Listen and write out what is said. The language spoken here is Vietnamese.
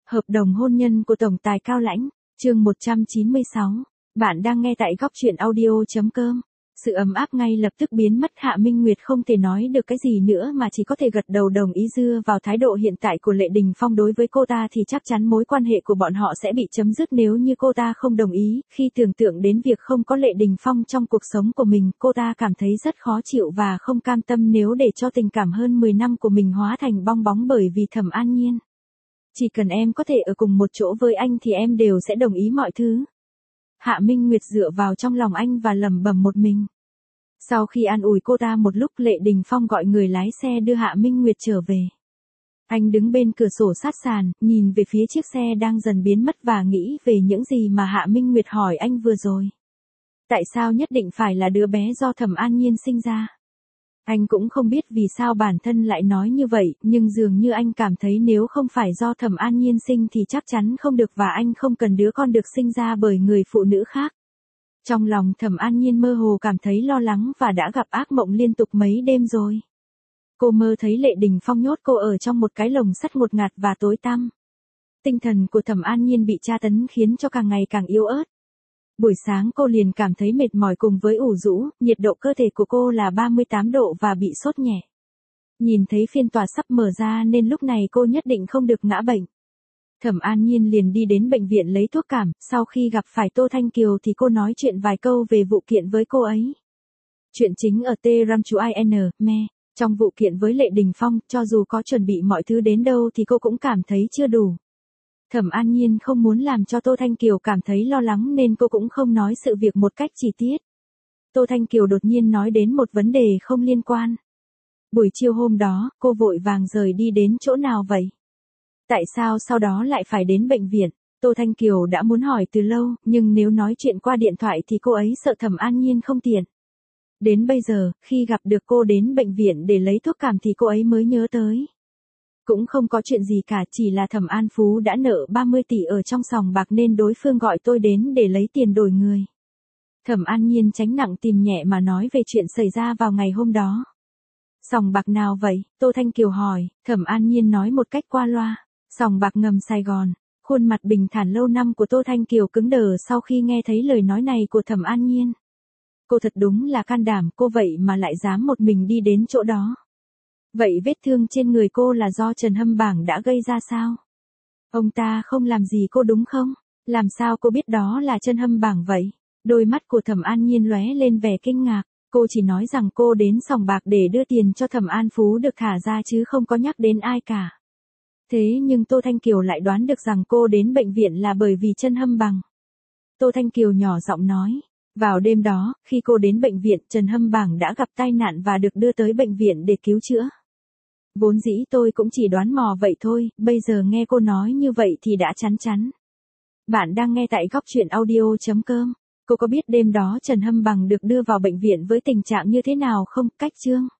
Hợp đồng hôn nhân của Tổng tài Cao Lãnh, chương 196. Bạn đang nghe tại góc truyện audio.com. Sự ấm áp ngay lập tức biến mất. Hạ Minh Nguyệt không thể nói được cái gì nữa mà chỉ có thể gật đầu đồng ý. Dựa vào thái độ hiện tại của Lệ Đình Phong đối với cô ta thì chắc chắn mối quan hệ của bọn họ sẽ bị chấm dứt nếu như cô ta không đồng ý. Khi tưởng tượng đến việc không có Lệ Đình Phong trong cuộc sống của mình, cô ta cảm thấy rất khó chịu và không cam tâm nếu để cho tình cảm hơn 10 năm của mình hóa thành bong bóng bởi vì Thẩm An Nhiên. Chỉ cần em có thể ở cùng một chỗ với anh thì em đều sẽ đồng ý mọi thứ. Hạ Minh Nguyệt dựa vào trong lòng anh và lẩm bẩm một mình. Sau khi an ủi cô ta một lúc, Lệ Đình Phong gọi người lái xe đưa Hạ Minh Nguyệt trở về. Anh đứng bên cửa sổ sát sàn, nhìn về phía chiếc xe đang dần biến mất và nghĩ về những gì mà Hạ Minh Nguyệt hỏi anh vừa rồi. Tại sao nhất định phải là đứa bé do Thẩm An Nhiên sinh ra? Anh cũng không biết vì sao bản thân lại nói như vậy, nhưng dường như anh cảm thấy nếu không phải do Thẩm An Nhiên sinh thì chắc chắn không được và anh không cần đứa con được sinh ra bởi người phụ nữ khác. Trong lòng Thẩm An Nhiên mơ hồ cảm thấy lo lắng và đã gặp ác mộng liên tục mấy đêm rồi. Cô mơ thấy Lệ Đình Phong nhốt cô ở trong một cái lồng sắt ngột ngạt và tối tăm. Tinh thần của Thẩm An Nhiên bị tra tấn khiến cho càng ngày càng yếu ớt. Buổi sáng cô liền cảm thấy mệt mỏi cùng với ủ rũ, nhiệt độ cơ thể của cô là 38 độ và bị sốt nhẹ. Nhìn thấy phiên tòa sắp mở ra nên lúc này cô nhất định không được ngã bệnh. Thẩm An Nhiên liền đi đến bệnh viện lấy thuốc cảm, sau khi gặp phải Tô Thanh Kiều thì cô nói chuyện vài câu về vụ kiện với cô ấy. Chuyện chính ở T-Ram-Chu-I-N-Me, trong vụ kiện với Lệ Đình Phong, cho dù có chuẩn bị mọi thứ đến đâu thì cô cũng cảm thấy chưa đủ. Thẩm An Nhiên không muốn làm cho Tô Thanh Kiều cảm thấy lo lắng nên cô cũng không nói sự việc một cách chi tiết. Tô Thanh Kiều đột nhiên nói đến một vấn đề không liên quan. Buổi chiều hôm đó, cô vội vàng rời đi đến chỗ nào vậy? Tại sao sau đó lại phải đến bệnh viện? Tô Thanh Kiều đã muốn hỏi từ lâu, nhưng nếu nói chuyện qua điện thoại thì cô ấy sợ Thẩm An Nhiên không tiện. Đến bây giờ, khi gặp được cô đến bệnh viện để lấy thuốc cảm thì cô ấy mới nhớ tới. Cũng không có chuyện gì cả, chỉ là Thẩm An Phú đã nợ 30 tỷ ở trong sòng bạc nên đối phương gọi tôi đến để lấy tiền đổi người. Thẩm An Nhiên tránh nặng tìm nhẹ mà nói về chuyện xảy ra vào ngày hôm đó. Sòng bạc nào vậy? Tô Thanh Kiều hỏi. Thẩm An Nhiên nói một cách qua loa. Sòng bạc ngầm Sài Gòn. Khuôn mặt bình thản lâu năm của Tô Thanh Kiều cứng đờ sau khi nghe thấy lời nói này của Thẩm An Nhiên. Cô thật đúng là can đảm, cô vậy mà lại dám một mình đi đến chỗ đó. Vậy vết thương trên người cô là do Trần Hâm Bảng đã gây ra sao? Ông ta không làm gì cô đúng không? Làm sao cô biết đó là Trần Hâm Bảng vậy? Đôi mắt của Thẩm An Nhiên lóe lên vẻ kinh ngạc. Cô chỉ nói rằng cô đến sòng bạc để đưa tiền cho Thẩm An Phú được thả ra chứ không có nhắc đến ai cả. Thế nhưng Tô Thanh Kiều lại đoán được rằng cô đến bệnh viện là bởi vì Trần Hâm Bảng. Tô Thanh Kiều nhỏ giọng nói. Vào đêm đó, khi cô đến bệnh viện, Trần Hâm Bảng đã gặp tai nạn và được đưa tới bệnh viện để cứu chữa. Vốn dĩ tôi cũng chỉ đoán mò vậy thôi, bây giờ nghe cô nói như vậy thì đã chắn chắn. Bạn đang nghe tại góc truyện audio.com. Cô có biết đêm đó Trần Hâm Bảng được đưa vào bệnh viện với tình trạng như thế nào không? Cách chương.